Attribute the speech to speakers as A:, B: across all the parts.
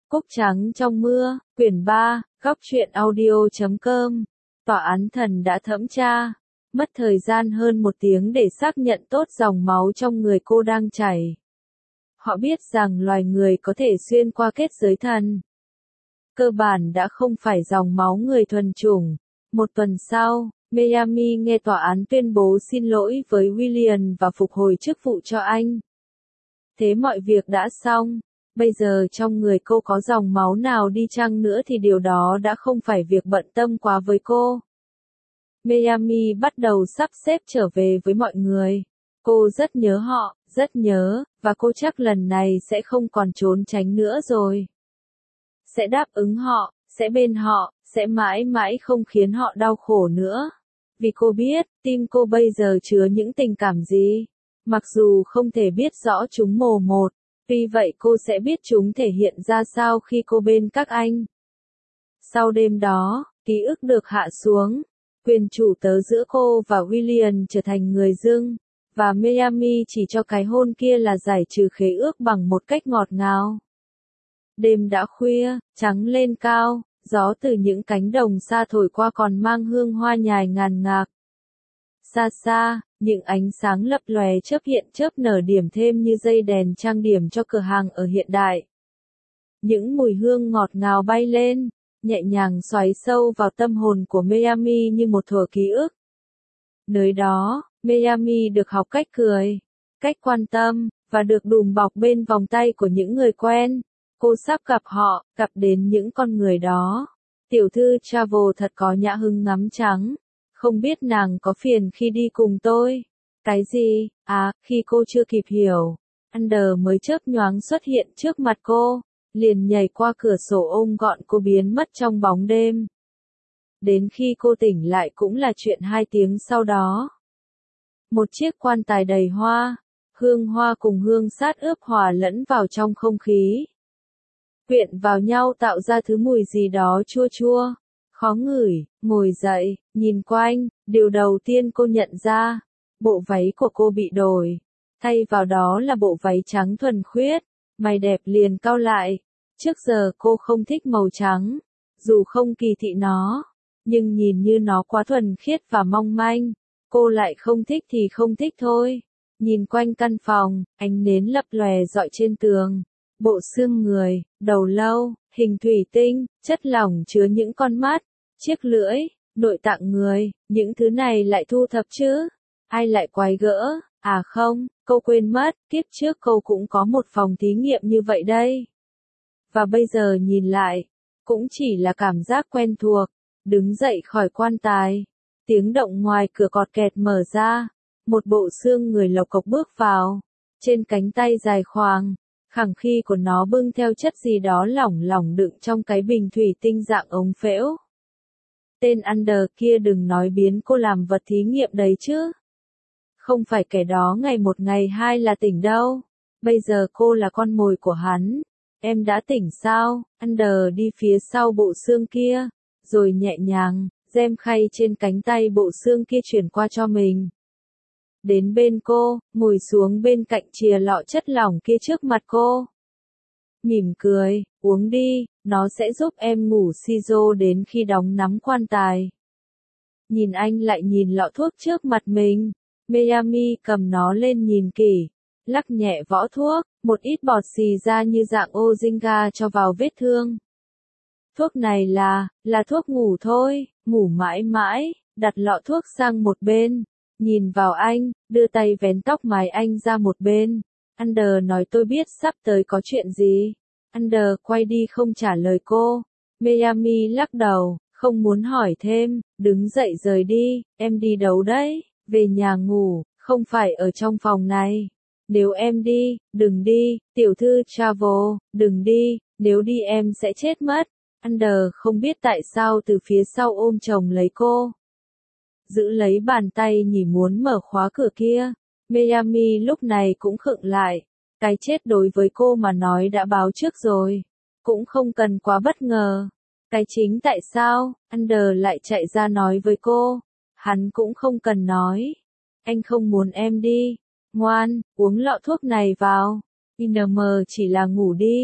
A: Cúc trắng trong mưa, quyển 3, góc truyện audio.com. Tòa án thần đã thẩm tra, mất thời gian hơn 1 tiếng để xác nhận tốt dòng máu trong người cô đang chảy. Họ biết rằng loài người có thể xuyên qua kết giới thần. Cơ bản đã không phải dòng máu người thuần chủng. 1 tuần sau, Miami nghe tòa án tuyên bố xin lỗi với William và phục hồi chức vụ cho anh. Thế mọi việc đã xong. Bây giờ trong người cô có dòng máu nào đi chăng nữa thì điều đó đã không phải việc bận tâm quá với cô. Miami bắt đầu sắp xếp trở về với mọi người. Cô rất nhớ họ, rất nhớ, và cô chắc lần này sẽ không còn trốn tránh nữa rồi. Sẽ đáp ứng họ, sẽ bên họ, sẽ mãi mãi không khiến họ đau khổ nữa. Vì cô biết, tim cô bây giờ chứa những tình cảm gì. Mặc dù không thể biết rõ chúng mồ một. Tuy vậy cô sẽ biết chúng thể hiện ra sao khi cô bên các anh. Sau đêm đó, ký ức được hạ xuống. Quyền chủ tớ giữa cô và William trở thành người dưng. Và Miami chỉ cho cái hôn kia là giải trừ khế ước bằng một cách ngọt ngào. Đêm đã khuya, trắng lên cao, gió từ những cánh đồng xa thổi qua còn mang hương hoa nhài ngàn ngạt. Xa xa, những ánh sáng lập lòe chớp hiện chớp nở điểm thêm như dây đèn trang điểm cho cửa hàng ở hiện đại. Những mùi hương ngọt ngào bay lên, nhẹ nhàng xoáy sâu vào tâm hồn của Miami như một thuở ký ức. Nơi đó, Miami được học cách cười, cách quan tâm, và được đùm bọc bên vòng tay của những người quen. Cô sắp gặp họ, gặp đến những con người đó. Tiểu thư Travel thật có nhã hứng ngắm trắng. Không biết nàng có phiền khi đi cùng tôi. Cái gì? À, khi cô chưa kịp hiểu. Under mới chớp nhoáng xuất hiện trước mặt cô. Liền nhảy qua cửa sổ ôm gọn cô biến mất trong bóng đêm. Đến khi cô tỉnh lại cũng là chuyện 2 tiếng sau đó. Một chiếc quan tài đầy hoa. Hương hoa cùng hương sát ướp hòa lẫn vào trong không khí. Quyện vào nhau tạo ra thứ mùi gì đó chua chua. Khó ngửi, ngồi dậy, nhìn quanh, điều đầu tiên cô nhận ra, bộ váy của cô bị đổi. Thay vào đó là bộ váy trắng thuần khiết, mày đẹp liền cau lại. Trước giờ cô không thích màu trắng, dù không kỳ thị nó, nhưng nhìn như nó quá thuần khiết và mong manh, cô lại không thích thì không thích thôi. Nhìn quanh căn phòng, ánh nến lập lòe rọi trên tường. Bộ xương người, đầu lâu, hình thủy tinh, chất lỏng chứa những con mắt, chiếc lưỡi, nội tạng người, những thứ này lại thu thập chứ? Ai lại quái gỡ? À không, cô quên mất, kiếp trước cô cũng có một phòng thí nghiệm như vậy đây. Và bây giờ nhìn lại, cũng chỉ là cảm giác quen thuộc. Đứng dậy khỏi quan tài, tiếng động ngoài cửa cọt kẹt mở ra, một bộ xương người lộc cộc bước vào, trên cánh tay dài khoàng. Khẳng khi của nó bưng theo chất gì đó lỏng lỏng đựng trong cái bình thủy tinh dạng ống phễu. Tên Under kia đừng nói biến cô làm vật thí nghiệm đấy chứ. Không phải kẻ đó ngày một ngày hai là tỉnh đâu. Bây giờ cô là con mồi của hắn. Em đã tỉnh sao? Under đi phía sau bộ xương kia, rồi nhẹ nhàng, gem khay trên cánh tay bộ xương kia chuyển qua cho mình. Đến bên cô, ngồi xuống bên cạnh chìa lọ chất lỏng kia trước mặt cô. Mỉm cười, uống đi, nó sẽ giúp em ngủ sizo đến khi đóng nắm quan tài. Nhìn anh lại nhìn lọ thuốc trước mặt mình. Miami cầm nó lên nhìn kỹ, lắc nhẹ vỏ thuốc, một ít bọt xì ra như dạng ô zinga cho vào vết thương. Thuốc này là thuốc ngủ thôi, ngủ mãi mãi, đặt lọ thuốc sang một bên. Nhìn vào anh, đưa tay vén tóc mái anh ra một bên. Under nói tôi biết sắp tới có chuyện gì. Under quay đi không trả lời cô. Miami lắc đầu, không muốn hỏi thêm, đứng dậy rời đi. Em đi đâu đấy? Về nhà ngủ, không phải ở trong phòng này. Nếu em đi, đừng đi, tiểu thư Travel, đừng đi, nếu đi em sẽ chết mất. Under không biết tại sao từ phía sau ôm chồng lấy cô. Giữ lấy bàn tay nhỉ muốn mở khóa cửa kia. Miami lúc này cũng khựng lại. Cái chết đối với cô mà nói đã báo trước rồi. Cũng không cần quá bất ngờ. Cái chính tại sao, Under lại chạy ra nói với cô. Hắn cũng không cần nói. Anh không muốn em đi. Ngoan, uống lọ thuốc này vào. INM chỉ là ngủ đi.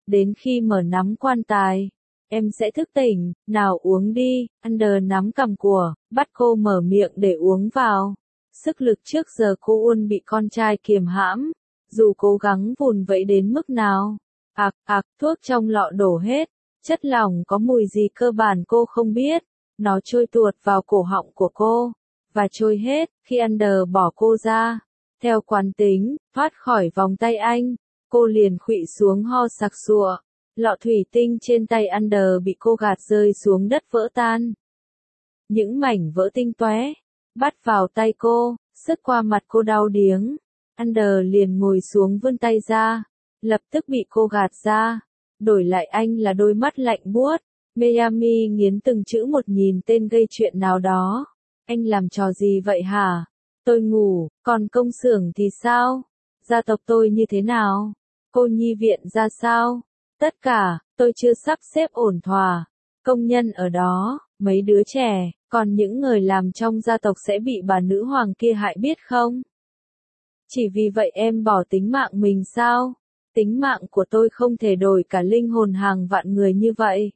A: Đến khi mở nắm quan tài, em sẽ thức tỉnh, nào uống đi. Under nắm cằm của, bắt cô mở miệng để uống vào. Sức lực trước giờ cô luôn bị con trai kiềm hãm, dù cố gắng vùn vẫy đến mức nào. Thuốc trong lọ đổ hết, chất lỏng có mùi gì cơ bản cô không biết. Nó trôi tuột vào cổ họng của cô, và trôi hết, khi Under bỏ cô ra. Theo quán tính, thoát khỏi vòng tay anh, cô liền khuỵu xuống ho sặc sụa. Lọ thủy tinh trên tay Under bị cô gạt rơi xuống đất vỡ tan. Những mảnh vỡ tinh tóe, bắt vào tay cô, sứt qua mặt cô đau điếng. Under liền ngồi xuống vươn tay ra, lập tức bị cô gạt ra. Đổi lại anh là đôi mắt lạnh buốt. Miami nghiến từng chữ một nhìn tên gây chuyện nào đó. Anh làm trò gì vậy hả? Tôi ngủ, còn công xưởng thì sao? Gia tộc tôi như thế nào? Cô nhi viện ra sao? Tất cả, tôi chưa sắp xếp ổn thỏa. Công nhân ở đó, mấy đứa trẻ, còn những người làm trong gia tộc sẽ bị bà nữ hoàng kia hại biết không? Chỉ vì vậy em bỏ tính mạng mình sao? Tính mạng của tôi không thể đổi cả linh hồn hàng vạn người như vậy.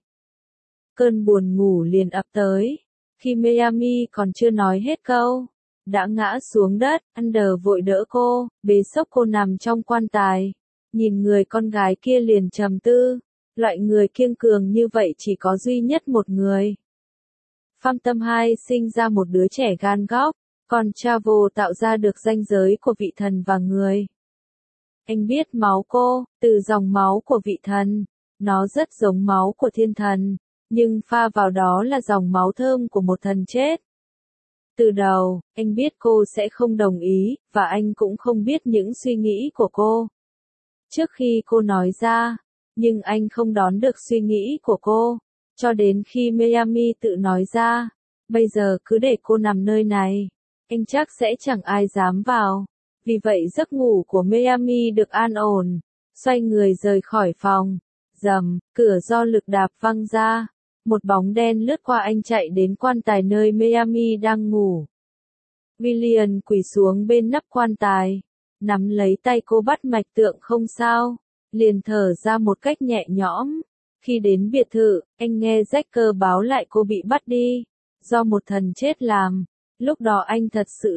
A: Cơn buồn ngủ liền ập tới. Khi Miami còn chưa nói hết câu, đã ngã xuống đất. Under vội đỡ cô, bế xốc cô nằm trong quan tài. Nhìn người con gái kia liền trầm tư. Loại người kiêng cường như vậy chỉ có duy nhất một người. Phantom 2 sinh ra một đứa trẻ gan góc, còn Travel tạo ra được ranh giới của vị thần và người. Anh biết máu cô, từ dòng máu của vị thần, nó rất giống máu của thiên thần, nhưng pha vào đó là dòng máu thơm của một thần chết. Từ đầu, anh biết cô sẽ không đồng ý, và anh cũng không biết những suy nghĩ của cô. Trước khi cô nói ra, nhưng anh không đón được suy nghĩ của cô, cho đến khi Miami tự nói ra, bây giờ cứ để cô nằm nơi này, anh chắc sẽ chẳng ai dám vào. Vì vậy giấc ngủ của Miami được an ổn, xoay người rời khỏi phòng. Rầm, cửa do lực đạp văng ra, một bóng đen lướt qua anh chạy đến quan tài nơi Miami đang ngủ. William quỳ xuống bên nắp quan tài, nắm lấy tay cô bắt mạch tượng không sao, liền thở ra một cách nhẹ nhõm. Khi đến biệt thự, anh nghe Jacker báo lại cô bị bắt đi, do một thần chết làm. Lúc đó anh thật sự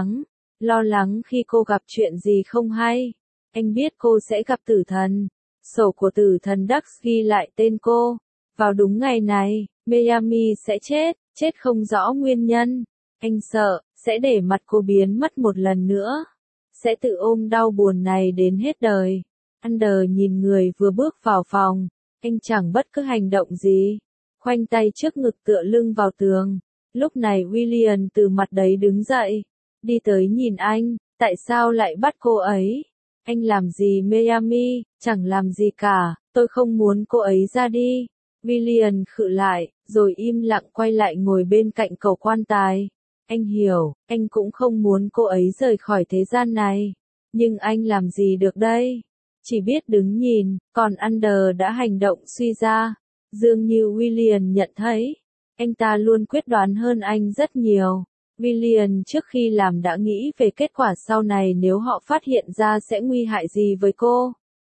A: lo lắng khi cô gặp chuyện gì không hay. Anh biết cô sẽ gặp tử thần. Sổ của tử thần Dax ghi lại tên cô. Vào đúng ngày này, Miami sẽ chết không rõ nguyên nhân. Anh sợ, sẽ để mặt cô biến mất một lần nữa. Sẽ tự ôm đau buồn này đến hết đời. Under nhìn người vừa bước vào phòng. Anh chẳng bất cứ hành động gì. Khoanh tay trước ngực tựa lưng vào tường. Lúc này William từ mặt đấy đứng dậy. Đi tới nhìn anh, tại sao lại bắt cô ấy? Anh làm gì Miami? Chẳng làm gì cả, tôi không muốn cô ấy ra đi. William khựng lại, rồi im lặng quay lại ngồi bên cạnh cầu quan tài. Anh hiểu, anh cũng không muốn cô ấy rời khỏi thế gian này. Nhưng anh làm gì được đây? Chỉ biết đứng nhìn, còn Under đã hành động suy ra. Dường như William nhận thấy, anh ta luôn quyết đoán hơn anh rất nhiều. William trước khi làm đã nghĩ về kết quả sau này nếu họ phát hiện ra sẽ nguy hại gì với cô.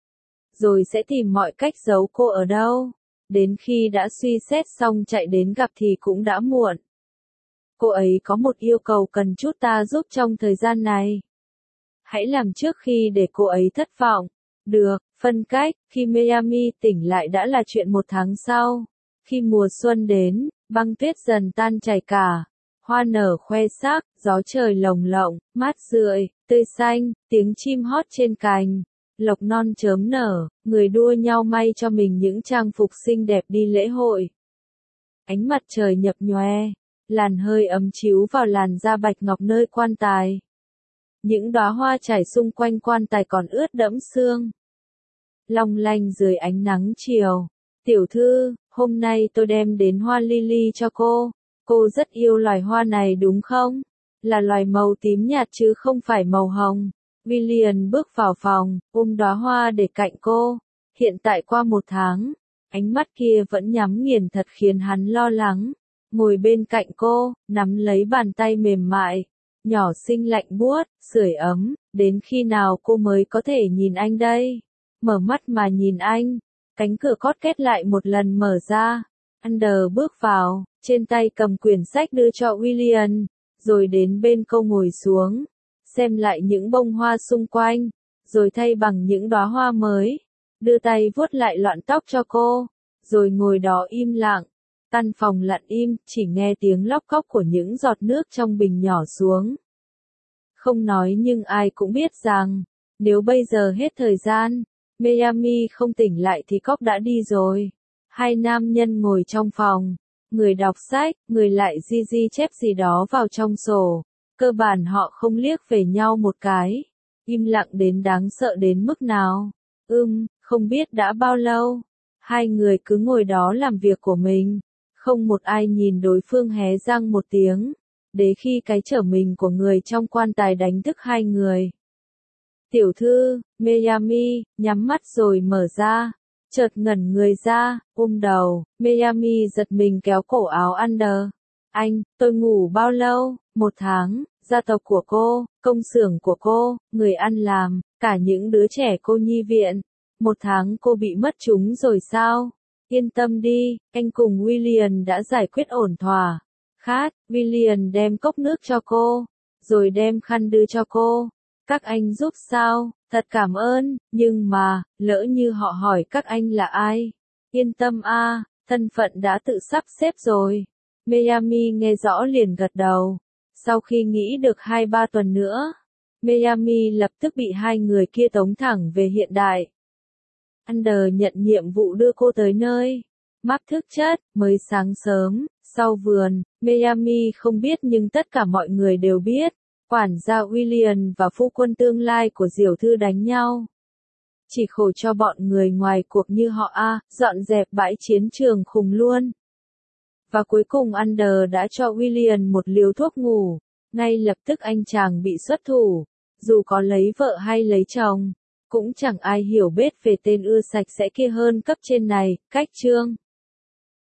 A: Rồi sẽ tìm mọi cách giấu cô ở đâu. Đến khi đã suy xét xong chạy đến gặp thì cũng đã muộn. Cô ấy có một yêu cầu cần chút ta giúp trong thời gian này. Hãy làm trước khi để cô ấy thất vọng. Được, phân cách, khi Miami tỉnh lại đã là chuyện một tháng sau. Khi mùa xuân đến, băng tuyết dần tan chảy cả. Hoa nở khoe sắc, gió trời lồng lộng, mát rượi, tươi xanh, tiếng chim hót trên cành. Lộc non chớm nở, người đua nhau may cho mình những trang phục xinh đẹp đi lễ hội. Ánh mặt trời nhập nhòe, làn hơi ấm chiếu vào làn da bạch ngọc nơi quan tài. Những đóa hoa trải xung quanh quan tài còn ướt đẫm sương. Long lanh dưới ánh nắng chiều. Tiểu thư, hôm nay tôi đem đến hoa lily cho cô. Cô rất yêu loài hoa này đúng không? Là loài màu tím nhạt chứ không phải màu hồng. William bước vào phòng, ôm đóa hoa để cạnh cô. Hiện tại qua một tháng, ánh mắt kia vẫn nhắm nghiền thật khiến hắn lo lắng. Ngồi bên cạnh cô, nắm lấy bàn tay mềm mại, nhỏ xinh lạnh buốt, sưởi ấm. Đến khi nào cô mới có thể nhìn anh đây? Mở mắt mà nhìn anh. Cánh cửa cót két lại một lần mở ra. Under bước vào, trên tay cầm quyển sách đưa cho William, rồi đến bên cô ngồi xuống, xem lại những bông hoa xung quanh, rồi thay bằng những đóa hoa mới, đưa tay vuốt lại loạn tóc cho cô, rồi ngồi đó im lặng. Căn phòng lặng im, chỉ nghe tiếng lóc cóc của những giọt nước trong bình nhỏ xuống. Không nói nhưng ai cũng biết rằng, nếu bây giờ hết thời gian, Miami không tỉnh lại thì cóc đã đi rồi. Hai nam nhân ngồi trong phòng, người đọc sách, người lại ghi chép gì đó vào trong sổ. Cơ bản họ không liếc về nhau một cái. Im lặng đến đáng sợ đến mức nào. Không biết đã bao lâu. Hai người cứ ngồi đó làm việc của mình. Không một ai nhìn đối phương hé răng một tiếng. Để khi cái trở mình của người trong quan tài đánh thức hai người. Tiểu thư, Miami, nhắm mắt rồi mở ra. Chợt ngẩn người ra, ôm đầu, Miami giật mình kéo cổ áo Under. Anh, tôi ngủ bao lâu? 1 tháng, gia tộc của cô, công xưởng của cô, người ăn làm, cả những đứa trẻ cô nhi viện. 1 tháng cô bị mất chúng rồi sao? Yên tâm đi, anh cùng William đã giải quyết ổn thỏa. Khát, William đem cốc nước cho cô, rồi đem khăn đưa cho cô. Các anh giúp sao? Thật cảm ơn, nhưng mà, lỡ như họ hỏi các anh là ai? Yên tâm a, thân phận đã tự sắp xếp rồi. Miami nghe rõ liền gật đầu. Sau khi nghĩ được 2-3 tuần nữa, Miami lập tức bị hai người kia tống thẳng về hiện đại. Under nhận nhiệm vụ đưa cô tới nơi. Mắc thức chất, mới sáng sớm, sau vườn, Miami không biết nhưng tất cả mọi người đều biết. Quản gia William và phu quân tương lai của Diểu Thư đánh nhau. Chỉ khổ cho bọn người ngoài cuộc như họ dọn dẹp bãi chiến trường khùng luôn. Và cuối cùng Under đã cho William một liều thuốc ngủ. Ngay lập tức anh chàng bị xuất thủ. Dù có lấy vợ hay lấy chồng, cũng chẳng ai hiểu biết về tên ưa sạch sẽ kia hơn cấp trên này. Cách chương